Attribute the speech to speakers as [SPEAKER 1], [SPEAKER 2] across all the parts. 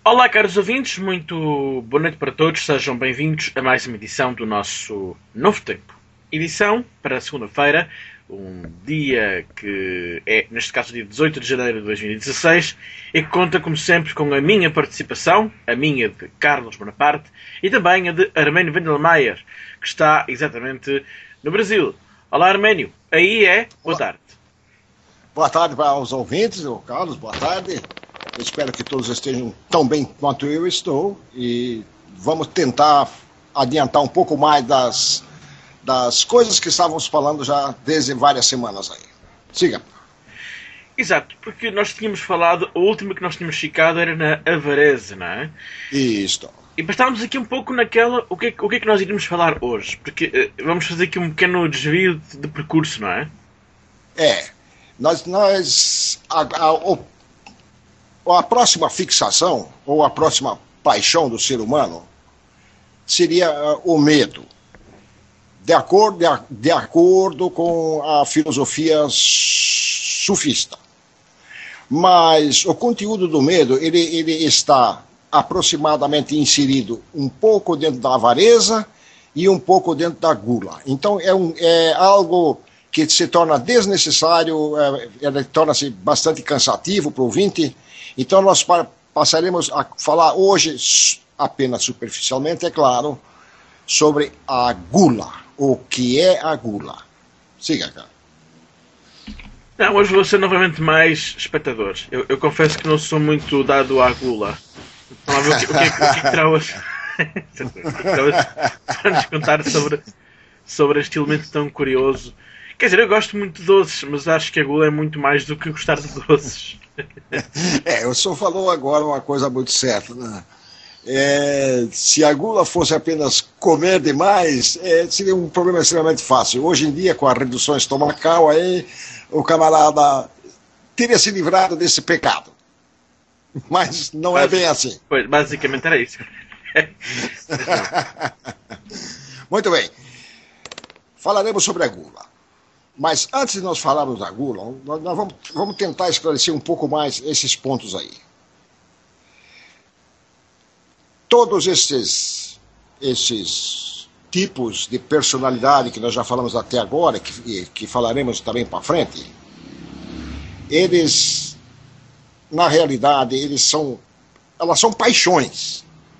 [SPEAKER 1] Olá, caros ouvintes, muito boa noite para todos, sejam bem-vindos a mais uma edição do nosso Novo Tempo. Edição para segunda-feira, um dia que é, neste caso, dia 18 de janeiro de 2016, e que conta, como sempre, com a minha participação, a minha de Carlos Bonaparte, e também a de Arménio Vendelmaier, que está exatamente no Brasil. Olá, Arménio, aí é, boa tarde.
[SPEAKER 2] Boa tarde para os ouvintes, Carlos, boa tarde. Eu espero que todos estejam tão bem quanto eu estou e vamos tentar adiantar um pouco mais das coisas que estávamos falando já desde várias semanas aí. Siga.
[SPEAKER 1] Exato, porque nós tínhamos falado, a última que nós tínhamos ficado era na avareza, não é?
[SPEAKER 2] Isto.
[SPEAKER 1] E estávamos aqui um pouco naquela, o que é que nós iríamos falar hoje? Porque vamos fazer aqui um pequeno desvio de percurso, não é?
[SPEAKER 2] A próxima fixação, ou a próxima paixão do ser humano, seria o medo. De acordo com a filosofia sufista. Mas o conteúdo do medo, ele está aproximadamente inserido um pouco dentro da avareza e um pouco dentro da gula. Então é algo que se torna desnecessário, torna-se bastante cansativo para o ouvinte. Então nós passaremos a falar hoje, apenas superficialmente, é claro, sobre a gula. O que é a gula? Siga, cara.
[SPEAKER 1] Não, hoje vou ser novamente mais espectador. Eu confesso que não sou muito dado à gula. Vamos lá ver o que terá hoje. Para nos contar sobre este elemento tão curioso. Quer dizer, eu gosto muito de doces, mas acho que a gula é muito mais do que gostar de doces.
[SPEAKER 2] O senhor falou agora uma coisa muito certa, né? Se a gula fosse apenas comer demais, seria um problema extremamente fácil. Hoje em dia, com a redução estomacal, aí, o camarada teria se livrado desse pecado. Mas não é bem assim.
[SPEAKER 1] Pois, basicamente era isso.
[SPEAKER 2] Muito bem. Falaremos sobre a gula. Mas antes de nós falarmos da gula, nós vamos tentar esclarecer um pouco mais esses pontos aí. Todos esses tipos de personalidade que nós já falamos até agora, que falaremos também para frente, eles, na realidade, elas são paixões.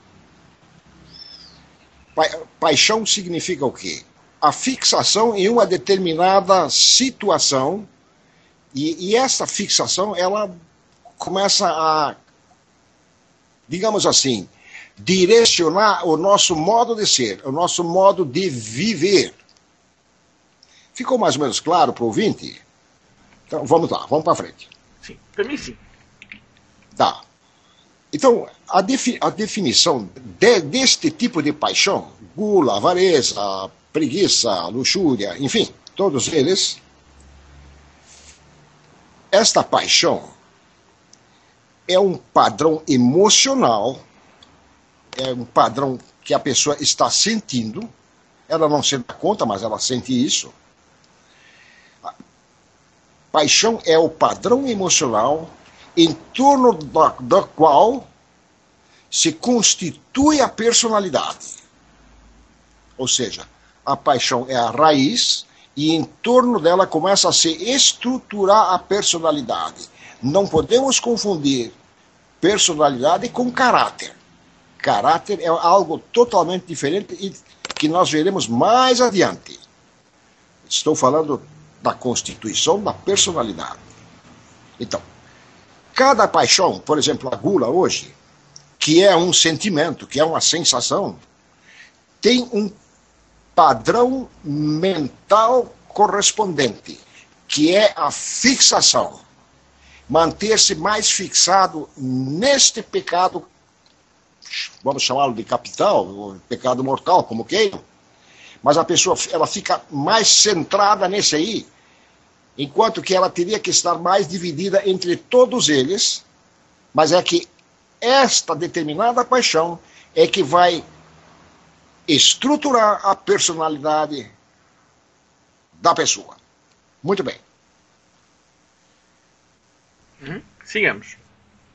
[SPEAKER 2] Paixão significa o quê? A fixação em uma determinada situação, e essa fixação, ela começa a, digamos assim, direcionar o nosso modo de ser, o nosso modo de viver. Ficou mais ou menos claro para o ouvinte? Então, vamos lá, vamos para frente.
[SPEAKER 1] Sim, para mim sim.
[SPEAKER 2] Tá. Então, a definição deste tipo de paixão, gula, avareza, preguiça, luxúria, enfim, todos eles, esta paixão é um padrão emocional, é um padrão que a pessoa está sentindo, ela não se dá conta, mas ela sente isso. Paixão é o padrão emocional em torno da qual se constitui a personalidade. Ou seja, a paixão é a raiz e em torno dela começa a se estruturar a personalidade. Não podemos confundir personalidade com caráter. Caráter é algo totalmente diferente e que nós veremos mais adiante. Estou falando da constituição da personalidade. Então, cada paixão, por exemplo, a gula hoje, que é um sentimento, que é uma sensação, tem um padrão mental correspondente, que é a fixação. Manter-se mais fixado neste pecado, vamos chamá-lo de capital, ou pecado mortal, como queiram, mas a pessoa ela fica mais centrada nesse aí, enquanto que ela teria que estar mais dividida entre todos eles, mas é que esta determinada paixão é que vai estruturar a personalidade da pessoa. Muito bem.
[SPEAKER 1] Sigamos.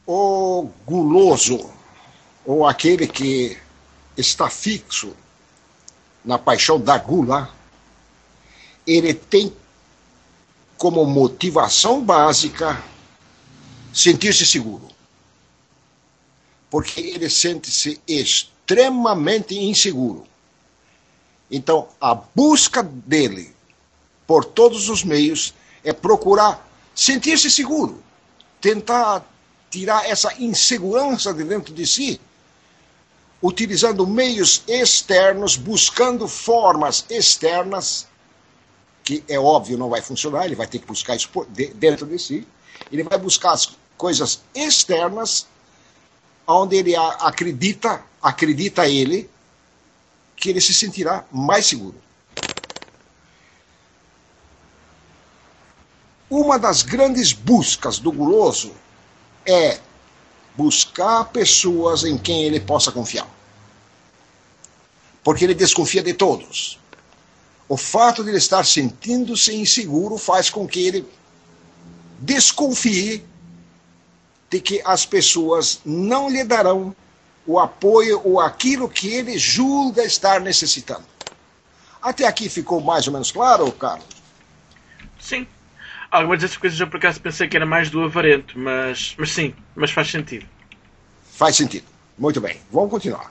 [SPEAKER 2] O guloso, ou aquele que está fixo na paixão da gula, ele tem como motivação básica sentir-se seguro. Porque ele sente-se extremamente inseguro. Então, a busca dele, por todos os meios, é procurar sentir-se seguro. Tentar tirar essa insegurança de dentro de si, utilizando meios externos, buscando formas externas, que é óbvio não vai funcionar, ele vai ter que buscar isso dentro de si. Ele vai buscar as coisas externas, onde ele acredita ele, que ele se sentirá mais seguro. Uma das grandes buscas do guloso é buscar pessoas em quem ele possa confiar. Porque ele desconfia de todos. O fato de ele estar sentindo-se inseguro faz com que ele desconfie de que as pessoas não lhe darão o apoio ou aquilo que ele julga estar necessitando. Até aqui ficou mais ou menos claro, Carlos?
[SPEAKER 1] Sim. Algumas dessas coisas eu por acaso pensei que era mais do avarento, mas sim, mas faz sentido.
[SPEAKER 2] Faz sentido. Muito bem, vamos continuar.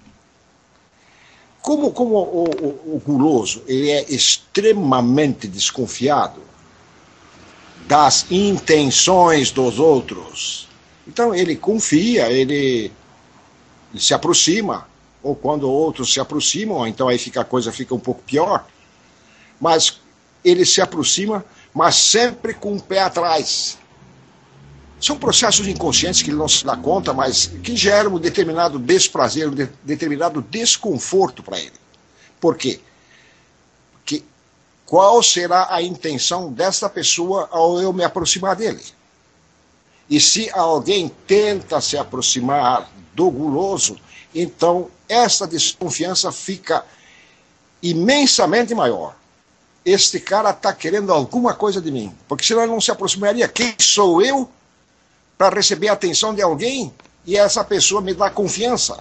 [SPEAKER 2] Como o guloso ele é extremamente desconfiado das intenções dos outros, então ele confia, ele se aproxima, ou quando outros se aproximam, então aí a coisa fica um pouco pior, mas ele se aproxima, mas sempre com o pé atrás. São processos inconscientes que ele não se dá conta, mas que geram um determinado desprazer, um determinado desconforto para ele. Por quê? Porque qual será a intenção desta pessoa ao eu me aproximar dele? E se alguém tenta se aproximar do guloso, então esta desconfiança fica imensamente maior. Este cara está querendo alguma coisa de mim, porque senão ele não se aproximaria. Quem sou eu para receber a atenção de alguém e essa pessoa me dá confiança?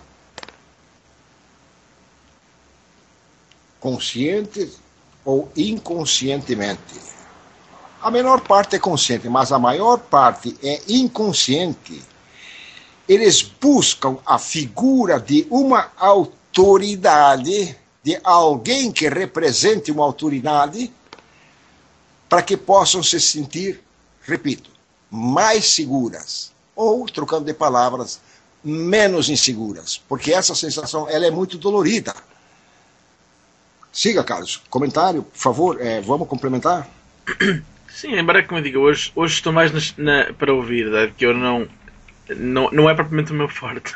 [SPEAKER 2] Consciente ou inconscientemente? A menor parte é consciente, mas a maior parte é inconsciente. Eles buscam a figura de uma autoridade, de alguém que represente uma autoridade, para que possam se sentir, repito, mais seguras, ou, trocando de palavras, menos inseguras, porque essa sensação ela é muito dolorida. Siga, Carlos. Comentário, por favor, vamos complementar?
[SPEAKER 1] Sim, embora que me diga, hoje estou mais para ouvir, que eu não é propriamente o meu forte.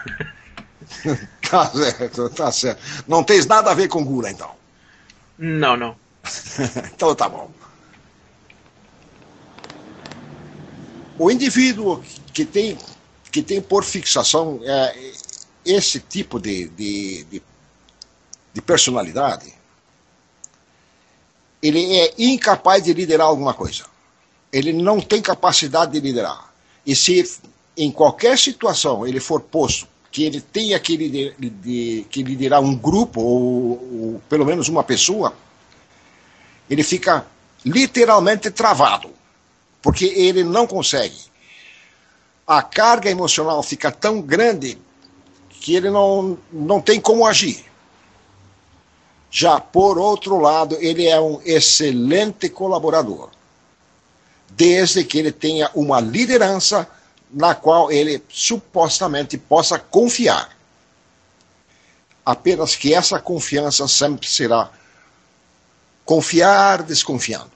[SPEAKER 2] Tá certo. Não tens nada a ver com gula, então?
[SPEAKER 1] Não.
[SPEAKER 2] Então tá bom. O indivíduo que tem por fixação esse tipo de personalidade, ele é incapaz de liderar alguma coisa. Ele não tem capacidade de liderar. E se em qualquer situação ele for posto que ele tenha que liderar um grupo ou pelo menos uma pessoa, ele fica literalmente travado, porque ele não consegue. A carga emocional fica tão grande que ele não tem como agir. Já, por outro lado, ele é um excelente colaborador, desde que ele tenha uma liderança na qual ele supostamente possa confiar. Apenas que essa confiança sempre será confiar desconfiando.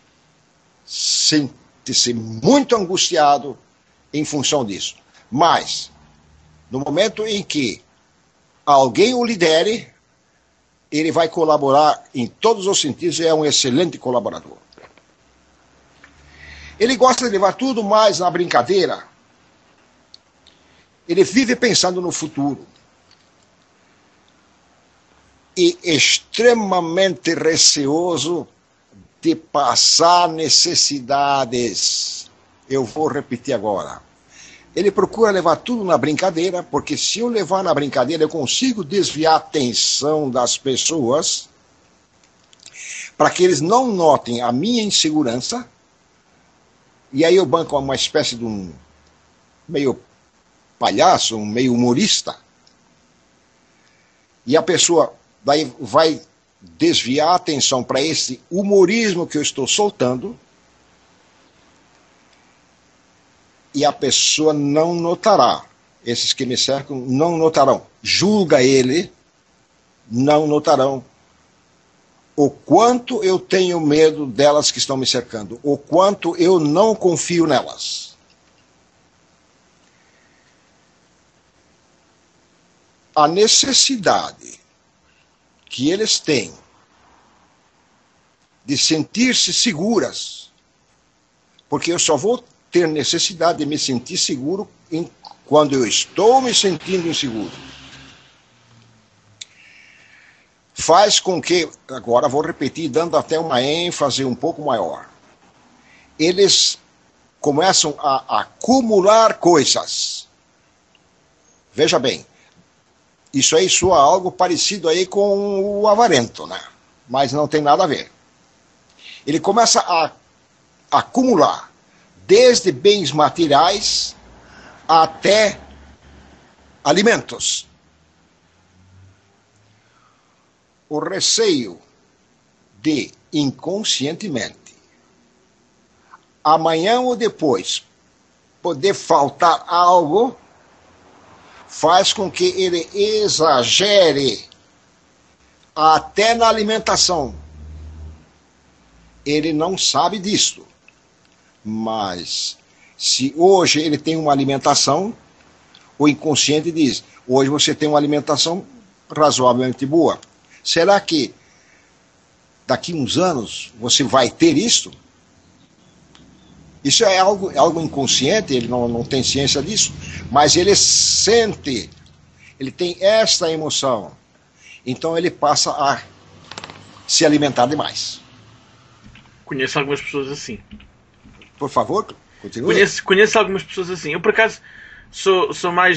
[SPEAKER 2] Sente-se muito angustiado em função disso. Mas, no momento em que alguém o lidere, ele vai colaborar em todos os sentidos e é um excelente colaborador. Ele gosta de levar tudo mais na brincadeira. Ele vive pensando no futuro. E extremamente receoso de passar necessidades. Eu vou repetir agora. Ele procura levar tudo na brincadeira, porque se eu levar na brincadeira, eu consigo desviar a atenção das pessoas para que eles não notem a minha insegurança. E aí eu banco uma espécie de um meio palhaço, um meio humorista. E a pessoa vai desviar a atenção para esse humorismo que eu estou soltando. E a pessoa não notará. Esses que me cercam não notarão. Julga ele, não notarão o quanto eu tenho medo delas que estão me cercando, o quanto eu não confio nelas. A necessidade que eles têm de sentir-se seguras, porque eu só vou ter necessidade de me sentir seguro quando eu estou me sentindo inseguro. Faz com que, agora vou repetir, dando até uma ênfase um pouco maior, eles começam a acumular coisas. Veja bem, isso aí soa algo parecido aí com o avarento, né? Mas não tem nada a ver. Ele começa a acumular desde bens materiais até alimentos. O receio de, inconscientemente, amanhã ou depois, poder faltar algo, faz com que ele exagere até na alimentação. Ele não sabe disso. Mas, se hoje ele tem uma alimentação, o inconsciente diz, hoje você tem uma alimentação razoavelmente boa. Será que daqui uns anos você vai ter isso? Isso é algo inconsciente, ele não tem ciência disso, mas ele sente, ele tem esta emoção. Então ele passa a se alimentar demais.
[SPEAKER 1] Conheço algumas pessoas assim.
[SPEAKER 2] Por favor, continue.
[SPEAKER 1] Conheço algumas pessoas assim. Eu, por acaso, sou mais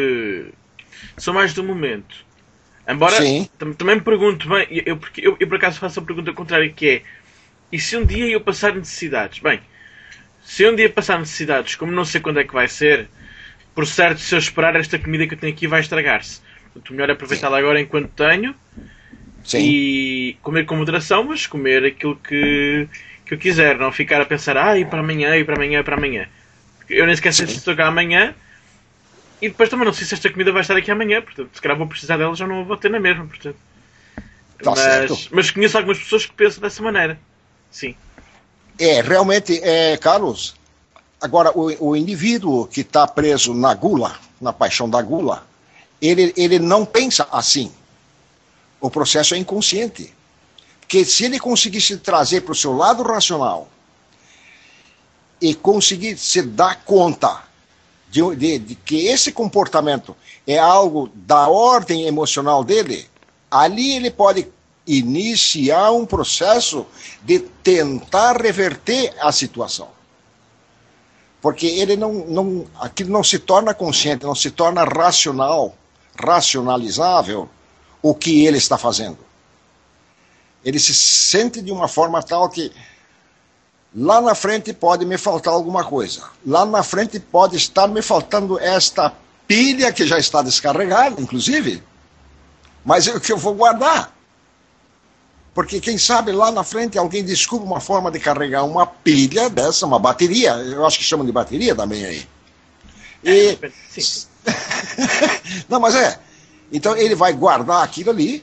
[SPEAKER 1] do momento. Embora, também me pergunto bem, eu por acaso faço a pergunta contrária, que é, e se um dia eu passar necessidades? Bem, se um dia passar necessidades, como não sei quando é que vai ser, por certo, se eu esperar, esta comida que eu tenho aqui vai estragar-se. Portanto, melhor é aproveitá-la agora enquanto tenho. Sim. E comer com moderação, mas comer aquilo que eu quiser. Não ficar a pensar, e para amanhã, e para amanhã, e para amanhã. Eu nem sequer sei se estou cá amanhã. E depois também não sei se esta comida vai estar aqui amanhã. Portanto, se calhar vou precisar dela, já não a vou ter na mesma. Portanto. Mas conheço algumas pessoas que pensam dessa maneira. Sim.
[SPEAKER 2] Realmente, Carlos, agora o indivíduo que está preso na gula, na paixão da gula, ele não pensa assim. O processo é inconsciente. Porque se ele conseguisse trazer para o seu lado racional e conseguir se dar conta de que esse comportamento é algo da ordem emocional dele, ali ele pode iniciar um processo de tentar reverter a situação. Porque ele aquilo não se torna consciente, não se torna racionalizável o que ele está fazendo. Ele se sente de uma forma tal que lá na frente pode me faltar alguma coisa. Lá na frente pode estar me faltando esta pilha que já está descarregada, inclusive. Mas é o que eu vou guardar. Porque quem sabe lá na frente alguém descobre uma forma de carregar uma pilha dessa, uma bateria. Eu acho que chamam de bateria também aí. Sim. Não, mas Então ele vai guardar aquilo ali,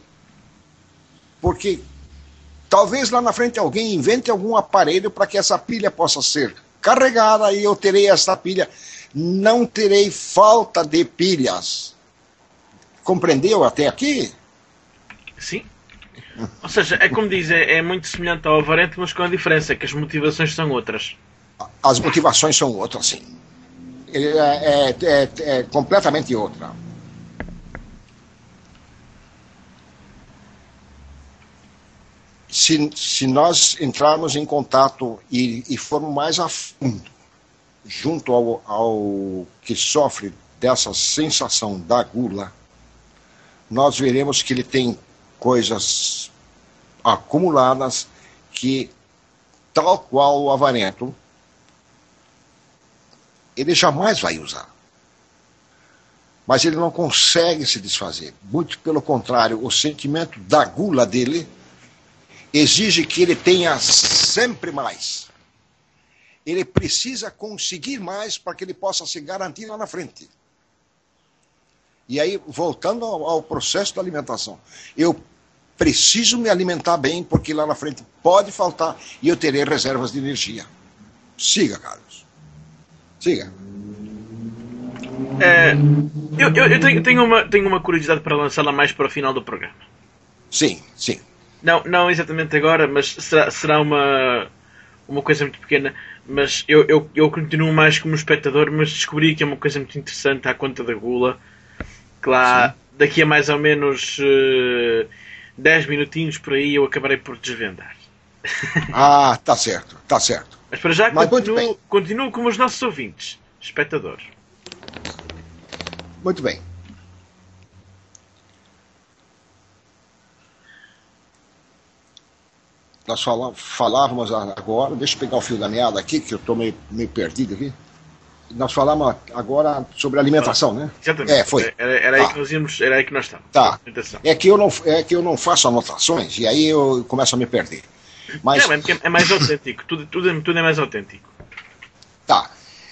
[SPEAKER 2] porque talvez lá na frente alguém invente algum aparelho para que essa pilha possa ser carregada e eu terei essa pilha. Não terei falta de pilhas. Compreendeu até aqui?
[SPEAKER 1] Sim. Ou seja, é como diz, é muito semelhante ao avarento, mas com a diferença que as motivações são outras.
[SPEAKER 2] As motivações são outras, sim. É completamente outra. Se nós entrarmos em contato e formos mais a fundo junto ao que sofre dessa sensação da gula, nós veremos que ele tem coisas acumuladas que, tal qual o avarento, ele jamais vai usar. Mas ele não consegue se desfazer. Muito pelo contrário, o sentimento da gula dele exige que ele tenha sempre mais. Ele precisa conseguir mais para que ele possa se garantir lá na frente. E aí, voltando ao processo da alimentação, eu preciso me alimentar bem, porque lá na frente pode faltar e eu terei reservas de energia. Siga, Carlos. Siga.
[SPEAKER 1] Eu tenho uma curiosidade para lançá-la mais para o final do programa.
[SPEAKER 2] Sim, sim.
[SPEAKER 1] Não exatamente agora, mas será uma coisa muito pequena. Mas eu continuo mais como espectador, mas descobri que é uma coisa muito interessante à conta da gula. Que lá, sim, daqui a mais ou menos 10 minutinhos por aí eu acabarei por desvendar.
[SPEAKER 2] Ah, tá certo, tá certo.
[SPEAKER 1] Mas para já continuo como os nossos ouvintes, espectadores.
[SPEAKER 2] Muito bem. Nós falávamos agora, deixa eu pegar o fio da meada aqui, que eu estou meio perdido aqui. Nós falamos agora sobre alimentação, né?
[SPEAKER 1] Exatamente.
[SPEAKER 2] Foi.
[SPEAKER 1] Era aí que nós íamos, era aí que nós estávamos.
[SPEAKER 2] Tá. É que eu não faço anotações e aí eu começo a me perder. Mas...
[SPEAKER 1] Não, é mais autêntico. Tudo é mais autêntico.
[SPEAKER 2] Tá.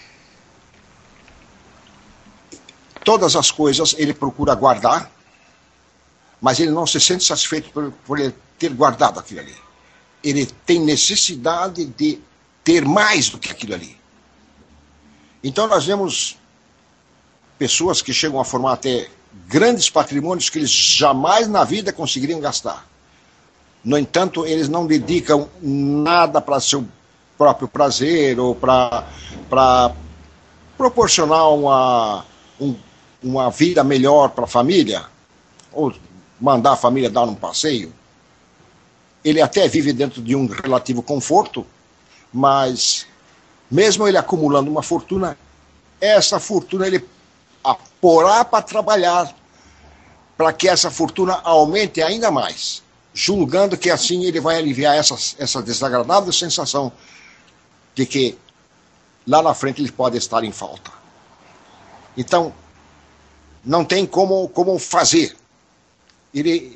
[SPEAKER 2] Todas as coisas ele procura guardar, mas ele não se sente satisfeito por ele ter guardado aquilo ali. Ele tem necessidade de ter mais do que aquilo ali. Então nós vemos pessoas que chegam a formar até grandes patrimônios que eles jamais na vida conseguiriam gastar. No entanto, eles não dedicam nada para seu próprio prazer ou para proporcionar uma vida melhor para a família, ou mandar a família dar um passeio. Ele até vive dentro de um relativo conforto, mas mesmo ele acumulando uma fortuna, essa fortuna ele porá para trabalhar para que essa fortuna aumente ainda mais, julgando que assim ele vai aliviar essa desagradável sensação de que lá na frente ele pode estar em falta. Então, não tem como fazer. Ele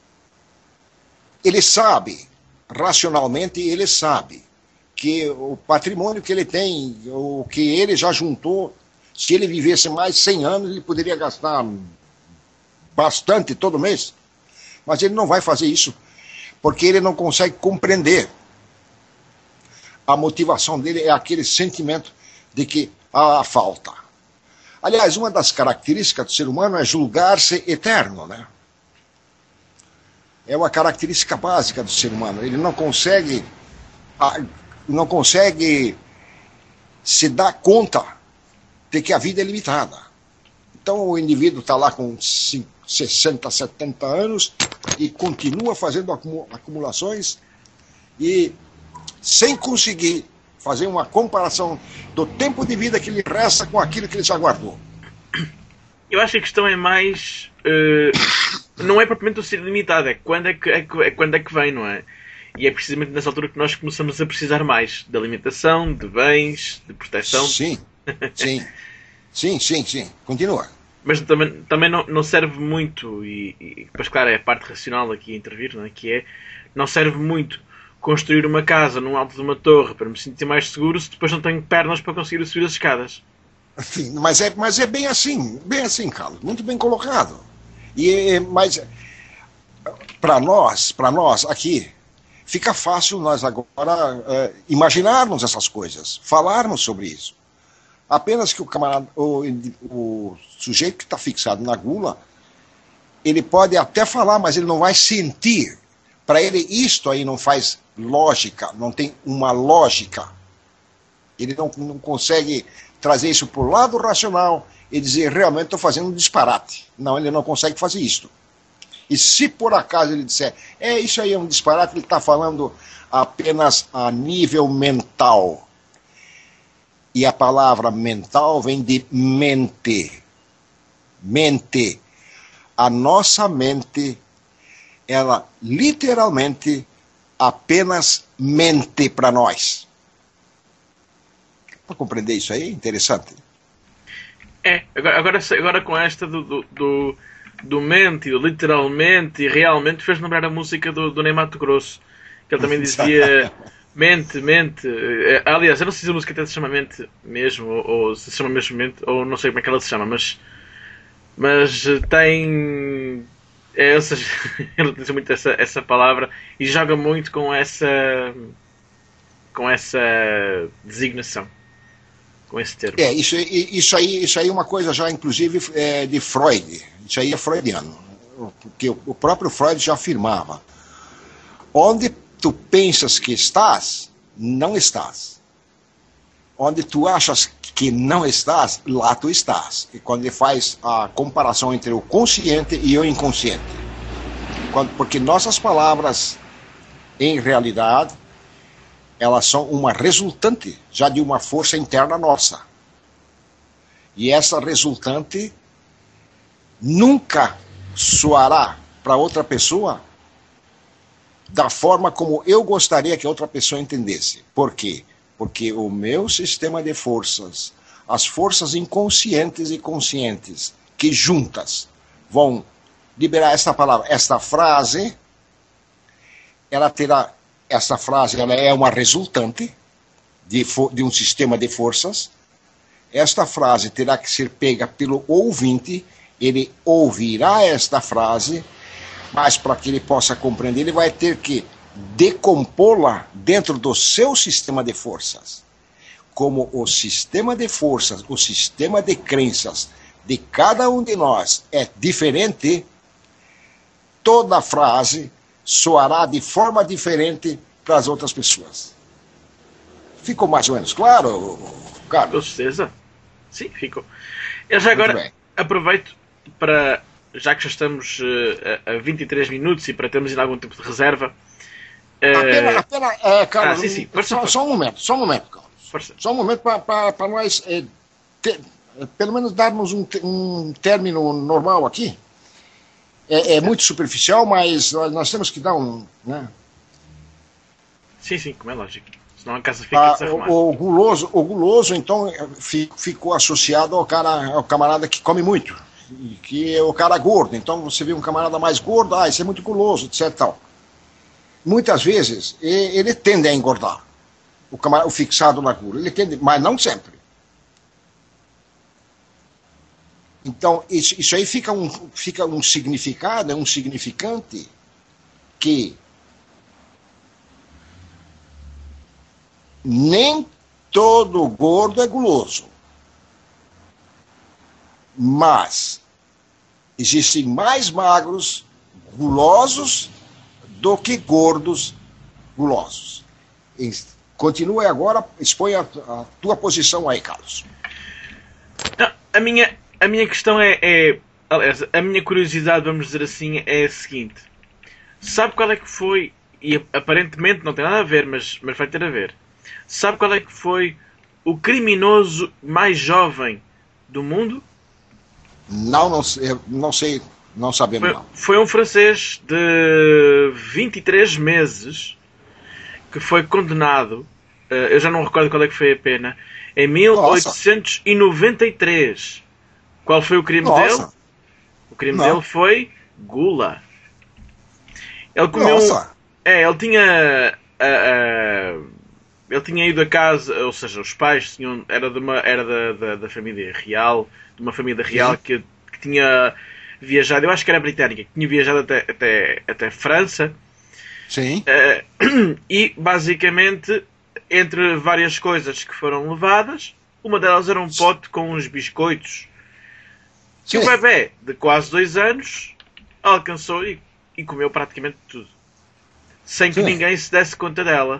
[SPEAKER 2] sabe, racionalmente ele sabe, que o patrimônio que ele tem, o que ele já juntou, se ele vivesse mais 100 anos, ele poderia gastar bastante todo mês. Mas ele não vai fazer isso, porque ele não consegue compreender. A motivação dele é aquele sentimento de que há falta. Aliás, uma das características do ser humano é julgar-se eterno, né? É uma característica básica do ser humano. Ele não consegue se dar conta de que a vida é limitada. Então o indivíduo está lá com 60, 70 anos e continua fazendo acumulações e sem conseguir fazer uma comparação do tempo de vida que lhe resta com aquilo que ele já guardou.
[SPEAKER 1] Eu acho que a questão é mais... não é propriamente o ser limitado, é quando é que vem, não é? E é precisamente nessa altura que nós começamos a precisar mais de alimentação, de bens, de proteção.
[SPEAKER 2] Sim. Continua.
[SPEAKER 1] Mas também não serve muito, e depois, claro, é a parte racional aqui a intervir, não é? Que é, não serve muito construir uma casa num alto de uma torre para me sentir mais seguro se depois não tenho pernas para conseguir subir as escadas.
[SPEAKER 2] Sim, mas é bem assim, Carlos, muito bem colocado. Mas para nós aqui, fica fácil nós agora imaginarmos essas coisas, falarmos sobre isso. Apenas que o sujeito que está fixado na gula, ele pode até falar, mas ele não vai sentir. Para ele isto aí não faz lógica, não tem uma lógica. Ele não consegue trazer isso para o lado racional e dizer, realmente estou fazendo um disparate. Não, ele não consegue fazer isso. E se por acaso ele disser, isso aí é um disparate, ele está falando apenas a nível mental. E a palavra mental vem de mente. Mente. A nossa mente, ela literalmente apenas mente para nós. Para compreender isso aí, interessante.
[SPEAKER 1] Agora com esta do mente, do literalmente e realmente, fez lembrar a música do Ney Matogrosso, que ele também dizia mente. Aliás, eu não sei se a música até se chama mente mesmo, ou se chama mesmo mente, ou não sei como é que ela se chama, mas tem. Ou seja, ele utiliza muito essa palavra e joga muito com essa designação, com esse termo.
[SPEAKER 2] Isso aí é uma coisa já, inclusive, de Freud. Isso aí é freudiano. Porque o próprio Freud já afirmava: onde tu pensas que estás, não estás. Onde tu achas que não estás, lá tu estás. E quando ele faz a comparação entre o consciente e o inconsciente. Porque nossas palavras, em realidade, elas são uma resultante já de uma força interna nossa. E essa resultante nunca soará para outra pessoa da forma como eu gostaria que outra pessoa entendesse. Por quê? Porque o meu sistema de forças, as forças inconscientes e conscientes, que juntas vão liberar esta palavra, esta frase, essa frase ela é uma resultante de um sistema de forças. Esta frase terá que ser pega pelo ouvinte, ele ouvirá esta frase, mas para que ele possa compreender, ele vai ter que decompô-la dentro do seu sistema de forças. Como o sistema de forças, o sistema de crenças de cada um de nós é diferente, toda frase soará de forma diferente para as outras pessoas. Ficou mais ou menos claro, Carlos?
[SPEAKER 1] Com certeza. Sim, ficou. Eu já agora aproveito para, já que já estamos a 23 minutos e para termos ainda algum tempo de reserva.
[SPEAKER 2] Carlos,
[SPEAKER 1] sim.
[SPEAKER 2] Só um momento, Carlos.
[SPEAKER 1] Força.
[SPEAKER 2] Só um momento para nós, pelo menos, darmos um término normal aqui. É muito superficial, mas nós temos que dar um... Né?
[SPEAKER 1] Sim, como é lógico. Senão a casa fica desarrumada.
[SPEAKER 2] O guloso, então, ficou associado ao camarada que come muito. Que é o cara gordo. Então, você vê um camarada mais gordo, esse é muito guloso, etc. Tal. Muitas vezes, ele tende a engordar. O fixado na gula. Ele tende, mas não sempre. Então, isso aí fica um significado, um significante que nem todo gordo é guloso. Mas existem mais magros gulosos do que gordos gulosos. Continue agora, expõe a tua posição aí, Carlos.
[SPEAKER 1] A minha questão aliás, a minha curiosidade, vamos dizer assim, é a seguinte. Sabe qual é que foi, e aparentemente não tem nada a ver, mas vai ter a ver. Sabe qual é que foi o criminoso mais jovem do mundo?
[SPEAKER 2] Não sei, não sabemos não.
[SPEAKER 1] Foi um francês de 23 meses que foi condenado, eu já não recordo qual é que foi a pena, em 1893. Qual foi o crime dele? O crime dele foi gula. Ele comeu... ele tinha... ele tinha ido a casa, ou seja, os pais tinham, era da família real, de uma família real que tinha viajado, eu acho que era britânica, que tinha viajado até França.
[SPEAKER 2] Sim.
[SPEAKER 1] E basicamente, entre várias coisas que foram levadas, uma delas era um pote com uns biscoitos. Que o bebê de quase 2 anos alcançou e comeu praticamente tudo. Sem que ninguém se desse conta dele.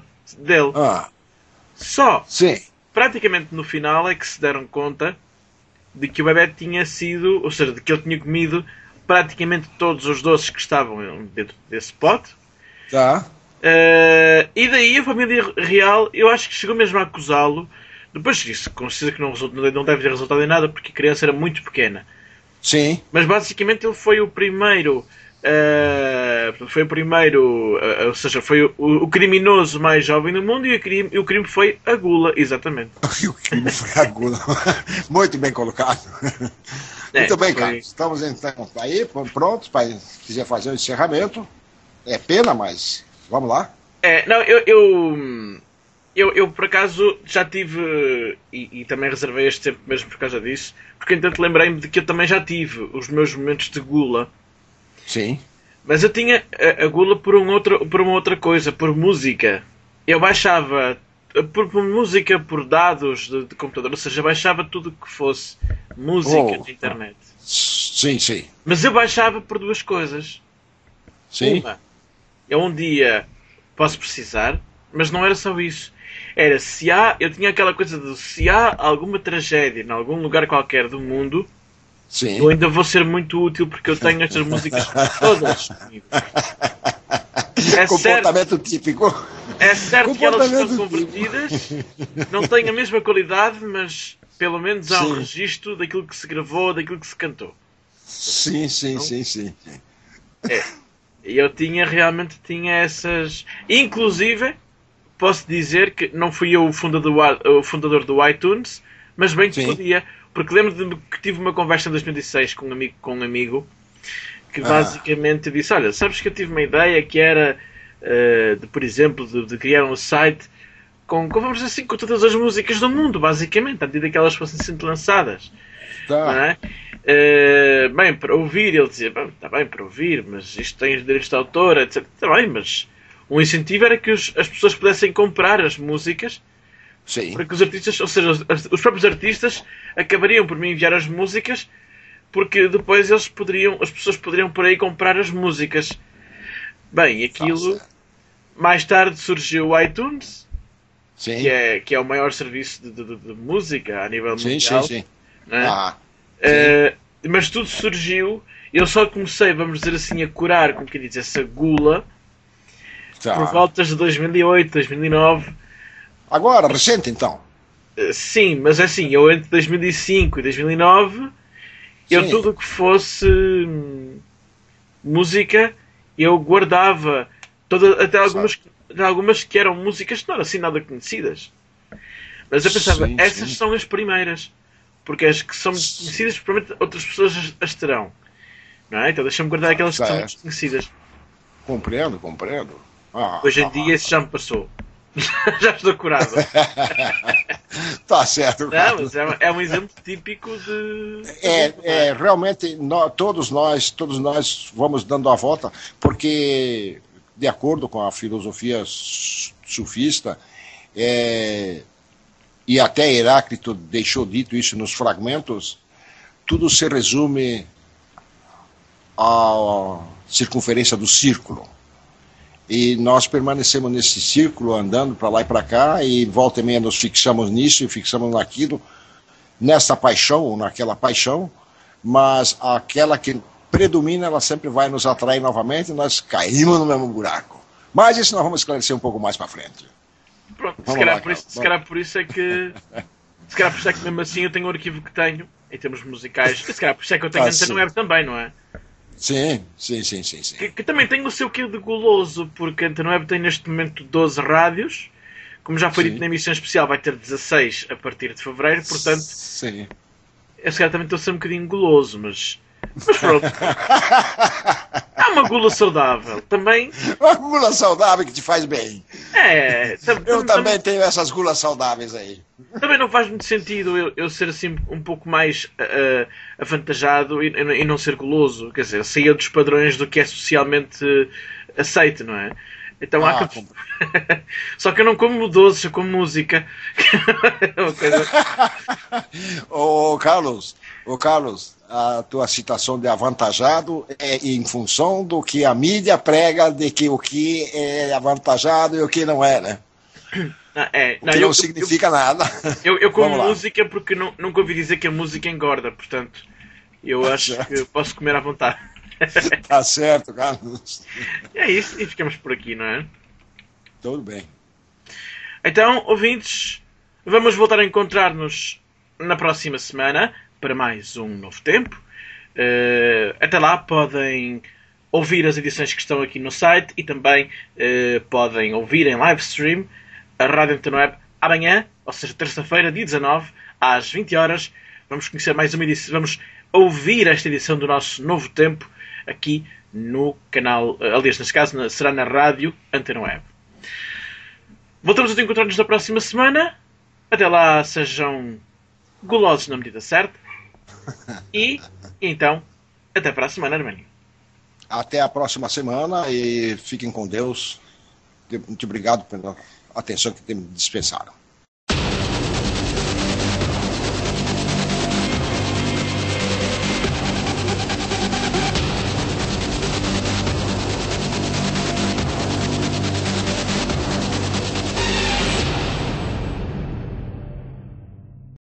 [SPEAKER 1] Só, praticamente no final, é que se deram conta de que o bebê tinha sido, ou seja, de que ele tinha comido praticamente todos os doces que estavam dentro desse pote. E daí a família real, eu acho que chegou mesmo a acusá-lo Depois disso, com certeza que não deve ter resultado em nada porque a criança era muito pequena.
[SPEAKER 2] Sim.
[SPEAKER 1] Mas basicamente ele foi o primeiro. Foi o primeiro. Ou seja, foi o criminoso mais jovem do mundo e o crime foi a gula, exatamente.
[SPEAKER 2] O crime foi a gula. Muito bem colocado. Muito bem, Carlos. Estamos então aí, prontos para quiser fazer o encerramento. É pena, mas vamos lá.
[SPEAKER 1] Não, eu por acaso já tive, e também reservei este tempo mesmo por causa disso, porque entanto lembrei-me de que eu também já tive os meus momentos de gula.
[SPEAKER 2] Sim.
[SPEAKER 1] Mas eu tinha a gula por uma outra coisa, por música. Eu baixava por música, por dados de computador, ou seja, baixava tudo que fosse música de internet.
[SPEAKER 2] Sim, sim.
[SPEAKER 1] Mas eu baixava por duas coisas.
[SPEAKER 2] Sim.
[SPEAKER 1] Uma, eu um dia posso precisar, mas não era só isso. Era eu tinha aquela coisa de se há alguma tragédia em algum lugar qualquer do mundo,
[SPEAKER 2] sim,
[SPEAKER 1] eu ainda vou ser muito útil porque eu tenho estas músicas todas comigo.
[SPEAKER 2] Comportamento típico.
[SPEAKER 1] É certo que elas estão convertidas, não têm a mesma qualidade, mas pelo menos há um registro daquilo que se gravou, daquilo que se cantou.
[SPEAKER 2] Sim, sim, então, sim.
[SPEAKER 1] Eu realmente tinha essas. Inclusive, posso dizer que não fui eu o fundador do iTunes, mas bem que podia, porque lembro-me que tive uma conversa em 2006 com um amigo que basicamente disse: olha, sabes que eu tive uma ideia que era por exemplo, de criar um site vamos dizer assim, com todas as músicas do mundo, basicamente, à medida que elas fossem sendo lançadas. Não é? Bem, para ouvir, ele dizia: está bem para ouvir, mas isto tem os direitos de autor, etc. Está bem, mas um incentivo era que as pessoas pudessem comprar as músicas.
[SPEAKER 2] Sim. Para
[SPEAKER 1] que os artistas, ou seja, os próprios artistas acabariam por me enviar as músicas, porque depois as pessoas poderiam por aí comprar as músicas. Bem, aquilo mais tarde surgiu o iTunes, que é o maior serviço de música a nível mundial.
[SPEAKER 2] Sim.
[SPEAKER 1] Né? Mas tudo surgiu, eu só comecei, vamos dizer assim, a curar, como quem diz, essa gula por voltas de 2008, 2009.
[SPEAKER 2] Agora, recente então?
[SPEAKER 1] Sim, mas assim, eu entre 2005 e 2009, eu tudo o que fosse música, eu guardava até algumas que eram músicas que não eram assim nada conhecidas. Mas eu pensava, essas são as primeiras, porque as que são conhecidas, provavelmente outras pessoas as terão. Não é? Então deixa-me guardar aquelas que são mais conhecidas.
[SPEAKER 2] Compreendo.
[SPEAKER 1] Hoje em dia isso já me passou. Já estou curado.
[SPEAKER 2] Tá certo.
[SPEAKER 1] Não, mas é um exemplo típico de.
[SPEAKER 2] Realmente todos nós vamos dando a volta, porque de acordo com a filosofia sufista, e até Heráclito deixou dito isso nos fragmentos, tudo se resume à circunferência do círculo. E nós permanecemos nesse círculo, andando para lá e para cá, e volta e meia nos fixamos nisso e fixamos naquilo, nessa paixão ou naquela paixão, mas aquela que predomina, ela sempre vai nos atrair novamente e nós caímos no mesmo buraco. Mas isso nós vamos esclarecer um pouco mais para frente.
[SPEAKER 1] Pronto, se calhar por isso é que mesmo assim eu tenho o arquivo que tenho, em termos musicais, se calhar por isso é que eu tenho a Antena Web também, não é?
[SPEAKER 2] Sim.
[SPEAKER 1] Que também tem o seu quê de goloso, porque a Antena Web tem neste momento 12 rádios, como já foi dito na emissão especial, vai ter 16 a partir de fevereiro, portanto, eu se calhar também estou a ser um bocadinho goloso, mas pronto. Há uma gula saudável também.
[SPEAKER 2] Uma gula saudável que te faz bem. Eu também tenho essas gulas saudáveis aí.
[SPEAKER 1] Também não faz muito sentido eu ser assim um pouco mais avantajado e não ser goloso. Quer dizer, sair dos padrões do que é socialmente aceito, não é? Então há que... Só que eu não como doces, eu como música.
[SPEAKER 2] Carlos, a tua citação de avantajado é em função do que a mídia prega de que o que é avantajado e o que não é, né? Não significa nada.
[SPEAKER 1] Eu como música porque nunca ouvi dizer que a música engorda, portanto, eu acho que posso comer à vontade.
[SPEAKER 2] Tá certo, Carlos.
[SPEAKER 1] É isso, e ficamos por aqui, não é?
[SPEAKER 2] Tudo bem.
[SPEAKER 1] Então, ouvintes, Vamos voltar a encontrar-nos na próxima semana para mais um novo tempo. Até lá podem ouvir as edições que estão aqui no site e também podem ouvir em live stream a Rádio Antena Web amanhã, ou seja, terça-feira, dia 19, às 20 horas. Vamos conhecer mais uma edição, vamos ouvir esta edição do nosso novo tempo aqui no canal, aliás, neste caso será na Rádio Antena Web. Voltamos a encontrar-nos na próxima semana. Até lá, sejam gulosos na medida certa. E então, até para a semana, Armênio.
[SPEAKER 2] Até a próxima semana e fiquem com Deus. Muito obrigado pela atenção que me dispensaram.